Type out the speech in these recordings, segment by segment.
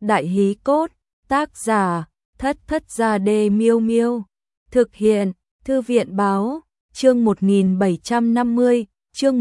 Đại hí cốt, tác giả, Thất Thất Gia Đê Miêu Miêu. Thực hiện, Thư viện báo, chương 1750, chương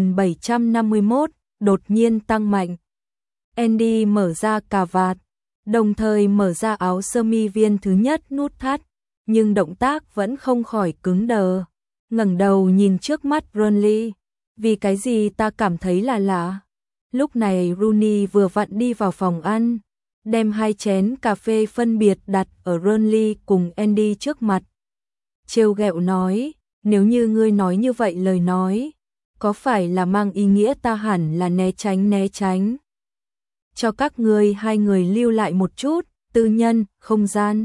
1751, đột nhiên tăng mạnh. Andy mở ra cà vạt, đồng thời mở ra áo sơ mi viên thứ nhất nút thắt, nhưng động tác vẫn không khỏi cứng đờ. Ngẩng đầu nhìn trước mắt Rooney, vì cái gì ta cảm thấy là lạ. Lúc này Rooney vừa vặn đi vào phòng ăn, đem 2 chén cà phê phân biệt đặt ở Rooney cùng Andy trước mặt. Trêu ghẹo nói, nếu như ngươi nói như vậy lời nói, có phải là mang ý nghĩa ta hẳn là né tránh. Cho các ngươi 2 người lưu lại một chút, tư nhân, không gian.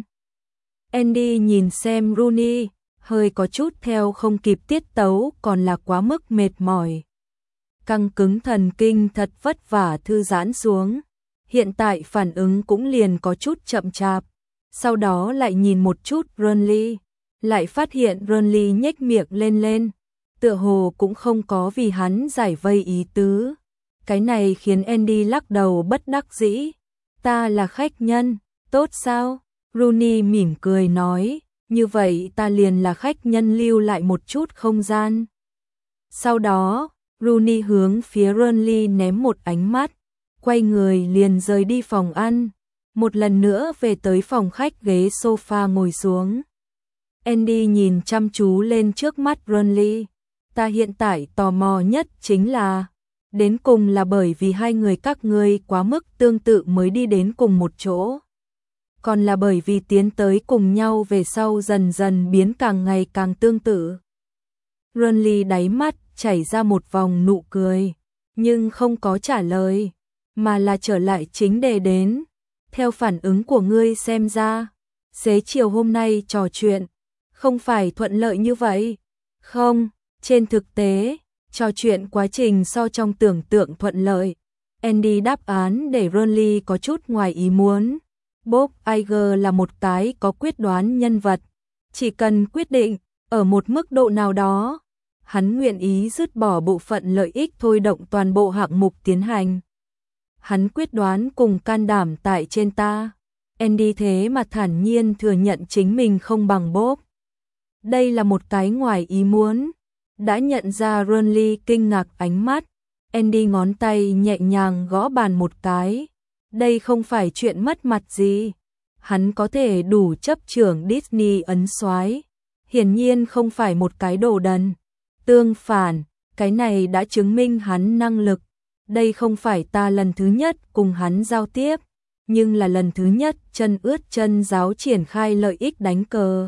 Andy nhìn xem Rooney, hơi có chút theo không kịp tiết tấu, còn là quá mức mệt mỏi. Căng cứng thần kinh thật vất vả thư giãn xuống. Hiện tại phản ứng cũng liền có chút chậm chạp. Sau đó lại nhìn một chút Rooney, lại phát hiện Rooney nhếch miệng lên, tựa hồ cũng không có vì hắn giải vây ý tứ. Cái này khiến Andy lắc đầu bất đắc dĩ. Ta là khách nhân, tốt sao? Rooney mỉm cười nói, như vậy ta liền là khách nhân lưu lại một chút không gian. Sau đó, Rooney hướng phía Rooney ném một ánh mắt, quay người liền rời đi phòng ăn, một lần nữa về tới phòng khách ghế sofa ngồi xuống. Andy nhìn chăm chú lên trước mắt Rooney, ta hiện tại tò mò nhất chính là, đến cùng là bởi vì 2 người các ngươi quá mức tương tự mới đi đến cùng một chỗ, còn là bởi vì tiến tới cùng nhau về sau dần dần biến càng ngày càng tương tự. Rooney đáy mắt chảy ra một vòng nụ cười, nhưng không có trả lời, mà là trở lại chính đề đến. Theo phản ứng của ngươi xem ra, xế chiều hôm nay trò chuyện, không phải thuận lợi như vậy. Không, trên thực tế, trò chuyện quá trình so trong tưởng tượng thuận lợi. Andy đáp án để Rooney có chút ngoài ý muốn. Bob Iger là một cái có quyết đoán nhân vật, chỉ cần quyết định, ở một mức độ nào đó, hắn nguyện ý dứt bỏ bộ phận lợi ích thôi động toàn bộ hạng mục tiến hành. Hắn quyết đoán cùng can đảm tại trên ta. Andy thế mà thản nhiên thừa nhận chính mình không bằng Bob. Đây là một cái ngoài ý muốn. Đã nhận ra Rooney kinh ngạc ánh mắt, Andy ngón tay nhẹ nhàng gõ bàn một cái. Đây không phải chuyện mất mặt gì. Hắn có thể đủ chấp trưởng Disney ấn soái, hiển nhiên không phải một cái đồ đần. Tương phản, cái này đã chứng minh hắn năng lực. Đây không phải ta lần thứ nhất cùng hắn giao tiếp, nhưng là lần thứ nhất chân ướt chân ráo triển khai lợi ích đánh cờ.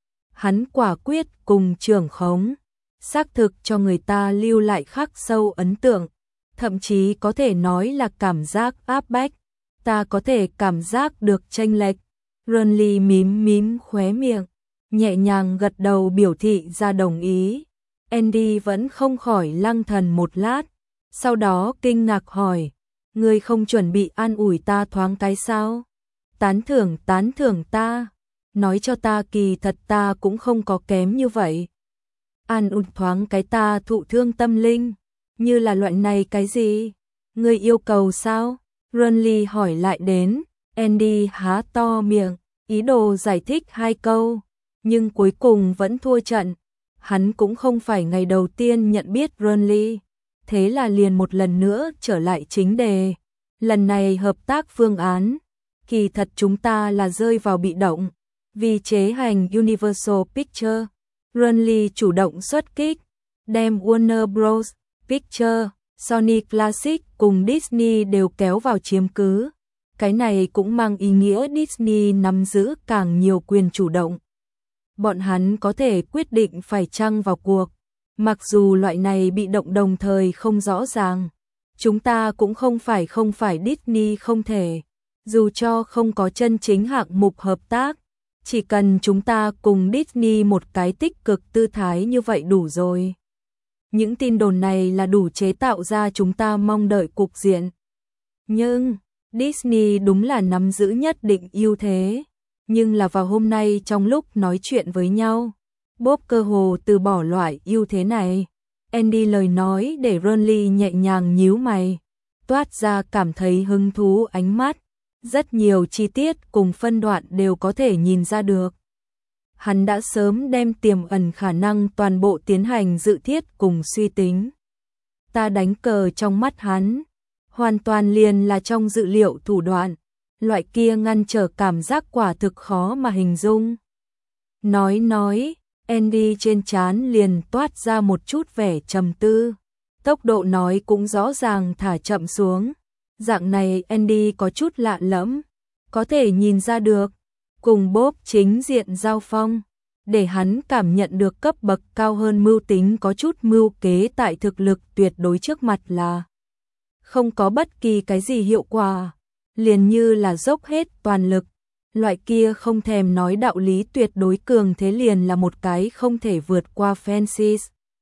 Hắn quả quyết cùng trưởng khống, xác thực cho người ta lưu lại khắc sâu ấn tượng, thậm chí có thể nói là cảm giác áp bách. Ta có thể cảm giác được chênh lệch. Rooney mím khóe miệng, nhẹ nhàng gật đầu biểu thị ra đồng ý. Andy vẫn không khỏi lăng thần một lát, sau đó kinh ngạc hỏi, ngươi không chuẩn bị an ủi ta thoáng cái sao? Tán thưởng ta, nói cho ta kỳ thật ta cũng không có kém như vậy. An ủi thoáng cái ta thụ thương tâm linh, như là loại này cái gì? Ngươi yêu cầu sao? Rooney hỏi lại đến. Andy há to miệng, ý đồ giải thích 2 câu, nhưng cuối cùng vẫn thua trận. Hắn cũng không phải ngày đầu tiên nhận biết Rooney, thế là liền một lần nữa trở lại chính đề. Lần này hợp tác phương án, kỳ thật chúng ta là rơi vào bị động, vì chế hành Universal Pictures. Rooney chủ động xuất kích, đem Warner Bros. Pictures, Sony Classic cùng Disney đều kéo vào chiếm cứ. Cái này cũng mang ý nghĩa Disney nắm giữ càng nhiều quyền chủ động. Bọn hắn có thể quyết định phải chăng vào cuộc. Mặc dù loại này bị động đồng thời không rõ ràng, chúng ta cũng không phải Disney không thể. Dù cho không có chân chính hạng mục hợp tác, chỉ cần chúng ta cùng Disney một cái tích cực tư thái như vậy đủ rồi. Những tin đồn này là đủ chế tạo ra chúng ta mong đợi cục diện. Nhưng Disney đúng là nắm giữ nhất định ưu thế. Nhưng là vào hôm nay trong lúc nói chuyện với nhau, Bob cơ hồ từ bỏ loại ưu thế này. Andy lời nói để Rooney nhẹ nhàng nhíu mày, toát ra cảm thấy hứng thú ánh mắt. rất nhiều chi tiết cùng phân đoạn đều có thể nhìn ra được. Hắn đã sớm đem tiềm ẩn khả năng toàn bộ tiến hành dự thiết cùng suy tính. Ta đánh cờ trong mắt hắn, hoàn toàn liền là trong dự liệu thủ đoạn, loại kia ngăn trở cảm giác quả thực khó mà hình dung. Nói, Andy trên trán liền toát ra một chút vẻ trầm tư, tốc độ nói cũng rõ ràng thả chậm xuống. Dạng này Andy có chút lạ lẫm, có thể nhìn ra được, cùng Bob chính diện giao phong, để hắn cảm nhận được cấp bậc cao hơn mưu tính có chút mưu kế tại thực lực tuyệt đối trước mặt là không có bất kỳ cái gì hiệu quả, liền như là dốc hết toàn lực, loại kia không thèm nói đạo lý tuyệt đối cường thế liền là một cái không thể vượt qua Francis.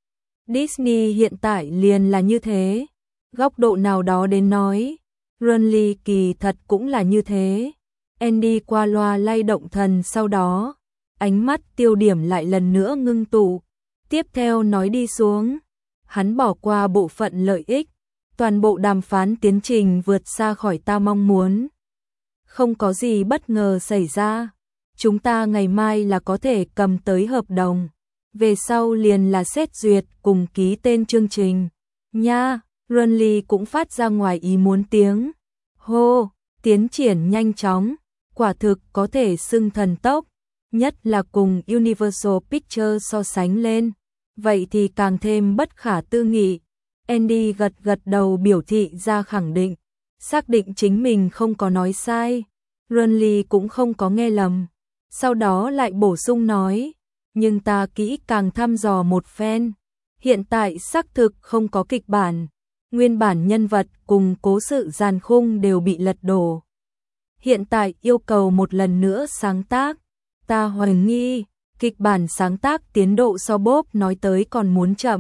Disney hiện tại liền là như thế, góc độ nào đó đến nói, Renly kỳ thật cũng là như thế. Andy qua loa lay động thần sau đó, ánh mắt tiêu điểm lại lần nữa ngưng tụ, tiếp theo nói đi xuống, hắn bỏ qua bộ phận lợi ích, toàn bộ đàm phán tiến trình vượt xa khỏi ta mong muốn. Không có gì bất ngờ xảy ra, chúng ta ngày mai là có thể cầm tới hợp đồng, về sau liền là xét duyệt cùng ký tên chương trình. Nha, Renly cũng phát ra ngoài ý muốn tiếng. Hô, tiến triển nhanh chóng, quả thực có thể xưng thần tốc, nhất là cùng Universal Pictures so sánh lên, vậy thì càng thêm bất khả tư nghị. Andy gật gật đầu biểu thị ra khẳng định, xác định chính mình không có nói sai, Renly cũng không có nghe lầm, sau đó lại bổ sung nói, nhưng ta kỹ càng thăm dò một phen, hiện tại xác thực không có kịch bản, nguyên bản nhân vật cùng cố sự dàn khung đều bị lật đổ. Hiện tại yêu cầu một lần nữa sáng tác, ta hoài nghi, kịch bản sáng tác tiến độ so Bob nói tới còn muốn chậm.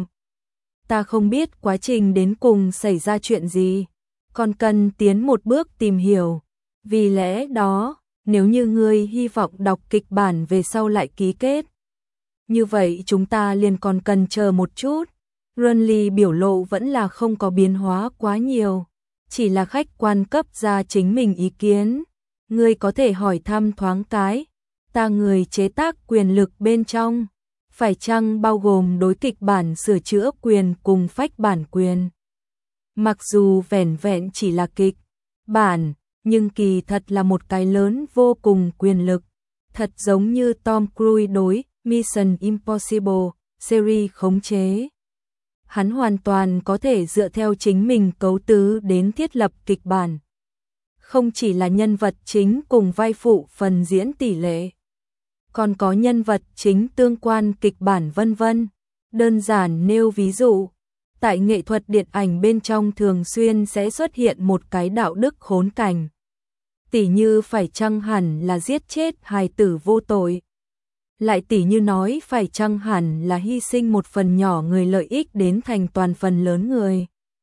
Ta không biết quá trình đến cùng xảy ra chuyện gì, còn cần tiến một bước tìm hiểu. Vì lẽ đó, nếu như ngươi hy vọng đọc kịch bản về sau lại ký kết, như vậy chúng ta liền còn cần chờ một chút. Renly biểu lộ vẫn là không có biến hóa quá nhiều, chỉ là khách quan cấp ra chính mình ý kiến. Ngươi có thể hỏi thăm thoáng cái, ta người chế tác quyền lực bên trong, phải chăng bao gồm đối kịch bản sửa chữa quyền cùng phách bản quyền. Mặc dù vẻn vẹn chỉ là kịch bản, nhưng kỳ thật là một cái lớn vô cùng quyền lực, thật giống như Tom Cruise đối Mission Impossible series khống chế. Hắn hoàn toàn có thể dựa theo chính mình cấu tứ đến thiết lập kịch bản. Không chỉ là nhân vật chính cùng vai phụ phần diễn tỷ lệ, còn có nhân vật chính tương quan kịch bản vân vân. Đơn giản nêu ví dụ, tại nghệ thuật điện ảnh bên trong thường xuyên sẽ xuất hiện một cái đạo đức khốn cảnh. Tỉ như phải chăng hẳn là giết chết hài tử vô tội. Lại tỉ như nói phải chăng hẳn là hy sinh một phần nhỏ người lợi ích đến thành toàn phần lớn người.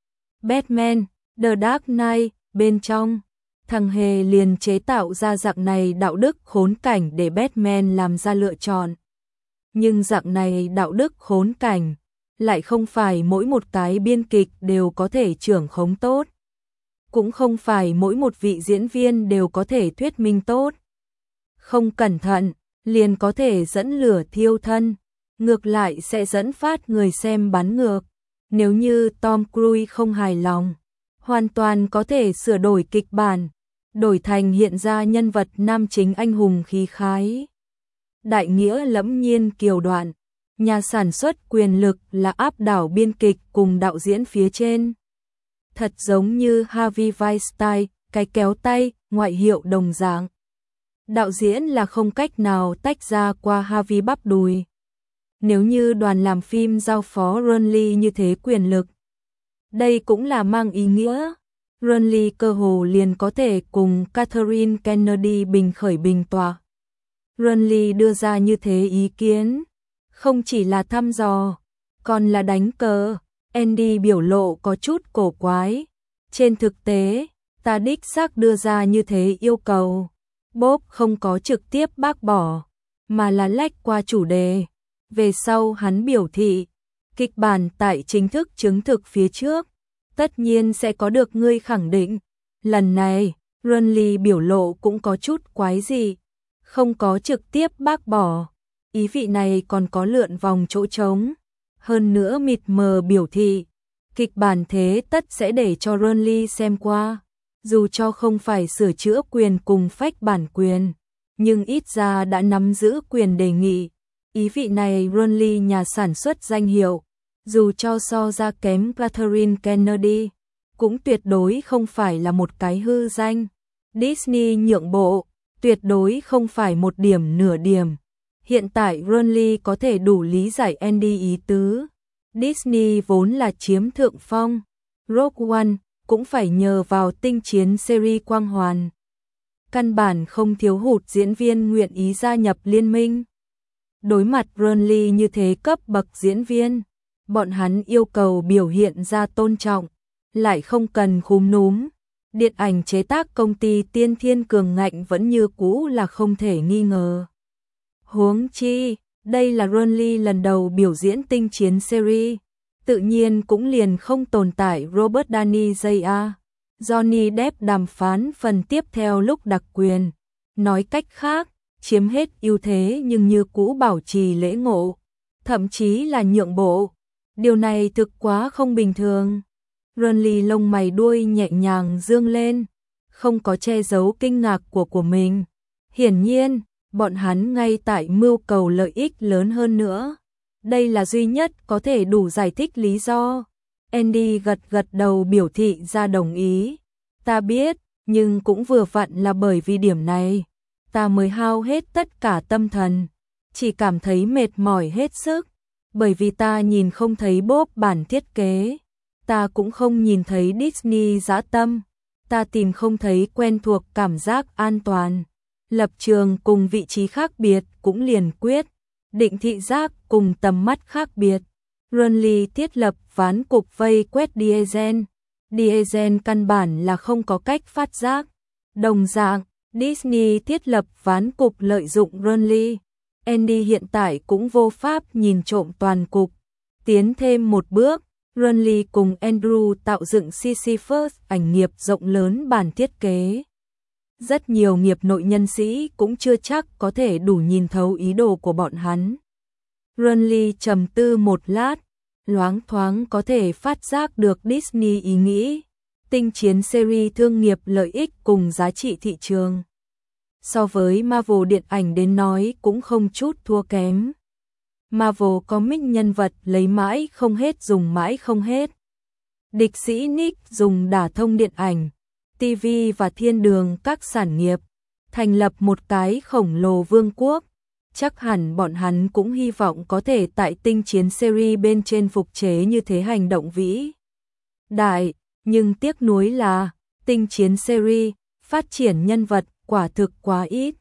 Batman, The Dark Knight, bên trong, thằng hề liền chế tạo ra dạng này đạo đức khốn cảnh để Batman làm ra lựa chọn. Nhưng dạng này đạo đức khốn cảnh, lại không phải mỗi một cái biên kịch đều có thể trưởng khống tốt. Cũng không phải mỗi một vị diễn viên đều có thể thuyết minh tốt. Không cẩn thận, liền có thể dẫn lửa thiêu thân, ngược lại sẽ dẫn phát người xem bắn ngược. Nếu như Tom Cruise không hài lòng, hoàn toàn có thể sửa đổi kịch bản, đổi thành hiện ra nhân vật nam chính anh hùng khí khái. Đại nghĩa lẫm nhiên kiều đoạn, nhà sản xuất quyền lực là áp đảo biên kịch cùng đạo diễn phía trên. Thật giống như Harvey Weinstein, cái kéo tay, ngoại hiệu đồng dạng. Đạo diễn là không cách nào tách ra qua Harvey bắp đùi. Nếu như đoàn làm phim giao phó Renly như thế quyền lực, đây cũng là mang ý nghĩa Renly cơ hồ liền có thể cùng Catherine Kennedy bình khởi bình tọa. Renly đưa ra như thế ý kiến, không chỉ là thăm dò, còn là đánh cờ. Andy biểu lộ có chút cổ quái. Trên thực tế, ta đích xác đưa ra như thế yêu cầu. Bob không có trực tiếp bác bỏ, mà là lách qua chủ đề. Về sau hắn biểu thị, kịch bản tại chính thức chứng thực phía trước, tất nhiên sẽ có được ngươi khẳng định. Lần này, Renly biểu lộ cũng có chút quái dị, không có trực tiếp bác bỏ, ý vị này còn có lượn vòng chỗ trống. Hơn nữa mịt mờ biểu thị, kịch bản thế tất sẽ để cho Renly xem qua, dù cho không phải sửa chữa quyền cùng phách bản quyền, nhưng ít ra đã nắm giữ quyền đề nghị. Ý vị này Renly nhà sản xuất danh hiệu, dù cho so ra kém Catherine Kennedy, cũng tuyệt đối không phải là một cái hư danh. Disney nhượng bộ, tuyệt đối không phải một điểm nửa điểm. Hiện tại Renly có thể đủ lý giải Andy ý tứ. Disney vốn là chiếm thượng phong, Rogue One cũng phải nhờ vào tinh chiến series quang hoàn. Căn bản không thiếu hụt diễn viên nguyện ý gia nhập liên minh. Đối mặt Renly như thế cấp bậc diễn viên, bọn hắn yêu cầu biểu hiện ra tôn trọng, lại không cần khúm núm. Điện ảnh chế tác công ty Tiên Thiên Cường Ngạnh vẫn như cũ là không thể nghi ngờ. Huống chi, đây là Renly lần đầu biểu diễn tinh chiến series, tự nhiên cũng liền không tồn tại Robert Downey Jr. Johnny Depp đàm phán phần tiếp theo lúc đặc quyền. Nói cách khác, chiếm hết ưu thế nhưng như cũ bảo trì lễ ngộ, thậm chí là nhượng bộ. Điều này thực quá không bình thường. Renly lông mày đuôi nhẹ nhàng dương lên, không có che giấu kinh ngạc của mình. Hiển nhiên, bọn hắn ngay tại mưu cầu lợi ích lớn hơn nữa. Đây là duy nhất có thể đủ giải thích lý do. Andy gật gật đầu biểu thị ra đồng ý. Ta biết, nhưng cũng vừa vặn là bởi vì điểm này, ta mới hao hết tất cả tâm thần, chỉ cảm thấy mệt mỏi hết sức, bởi vì ta nhìn không thấy Bob bản thiết kế, ta cũng không nhìn thấy Disney dã tâm, ta tìm không thấy quen thuộc cảm giác an toàn. Lập trường cùng vị trí khác biệt cũng liền quyết định thị giác cùng tầm mắt khác biệt. Renly thiết lập ván cục vây quét Diesel căn bản là không có cách phát giác. Đồng dạng, Disney thiết lập ván cục lợi dụng Renly. Andy hiện tại cũng vô pháp nhìn trộm toàn cục. Tiến thêm một bước, Renly cùng Andrew tạo dựng Sisyphus ảnh nghiệp rộng lớn bản thiết kế. Rất nhiều nghiệp nội nhân sĩ cũng chưa chắc có thể đủ nhìn thấu ý đồ của bọn hắn. Renly trầm tư một lát, loáng thoáng có thể phát giác được Disney ý nghĩ. Tinh chiến series thương nghiệp lợi ích cùng giá trị thị trường. So với Marvel điện ảnh đến nói cũng không chút thua kém. Marvel comic nhân vật lấy mãi không hết dùng mãi không hết. Địch sĩ Nick dùng đả thông điện ảnh, TV và thiên đường các sản nghiệp, thành lập một cái khổng lồ vương quốc. Chắc hẳn bọn hắn cũng hy vọng có thể tại tinh chiến series bên trên phục chế như thế hành động vĩ đại, nhưng tiếc nuối là tinh chiến series phát triển nhân vật quả thực quá ít.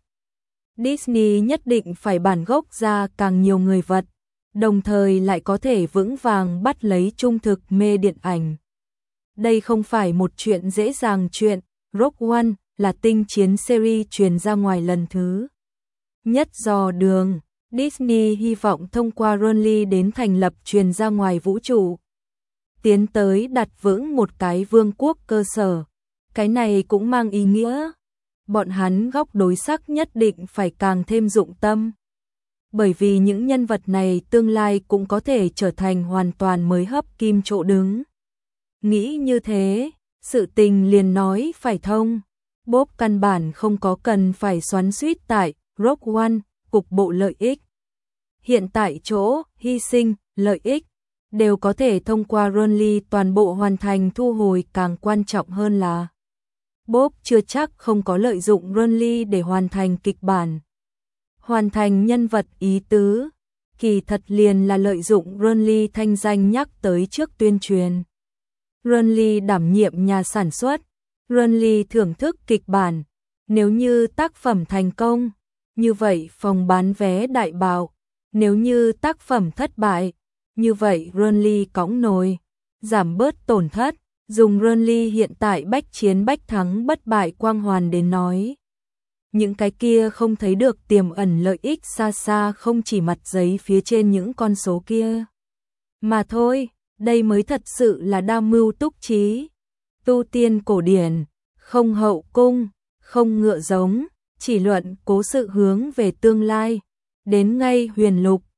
Disney nhất định phải bản gốc ra càng nhiều người vật, đồng thời lại có thể vững vàng bắt lấy trung thực mê điện ảnh. Đây không phải một chuyện dễ dàng chuyện. Rogue One là tinh chiến series truyền ra ngoài lần thứ nhất dò đường. Disney hy vọng thông qua Renly đến thành lập truyền ra ngoài vũ trụ, tiến tới đặt vững một cái vương quốc cơ sở. Cái này cũng mang ý nghĩa bọn hắn góc đối sắc nhất định phải càng thêm dụng tâm, bởi vì những nhân vật này tương lai cũng có thể trở thành hoàn toàn mới hấp kim chỗ đứng. Nghĩ như thế, sự tình liền nói phải thông. Bob căn bản không có cần phải xoắn xuýt tại Rogue One, cục bộ lợi ích. Hiện tại chỗ, hy sinh, lợi ích, đều có thể thông qua Renly toàn bộ hoàn thành thu hồi. Càng quan trọng hơn là Bob chưa chắc không có lợi dụng Renly để hoàn thành kịch bản, hoàn thành nhân vật ý tứ. Kỳ thật liền là lợi dụng Renly thanh danh nhắc tới trước tuyên truyền. Renly đảm nhiệm nhà sản xuất, Renly thưởng thức kịch bản. Nếu như tác phẩm thành công, như vậy phòng bán vé đại bạo. Nếu như tác phẩm thất bại, như vậy Renly cõng nồi, giảm bớt tổn thất. Dùng Renly hiện tại bách chiến bách thắng bất bại quang hoàn đến nói, những cái kia không thấy được tiềm ẩn lợi ích xa xa không chỉ mặt giấy phía trên những con số kia mà thôi. Đây mới thật sự là đa mưu túc trí. Tu tiên cổ điển, không hậu cung, không ngựa giống, chỉ luận cố sự hướng về tương lai. Đến ngay Huyền Lục,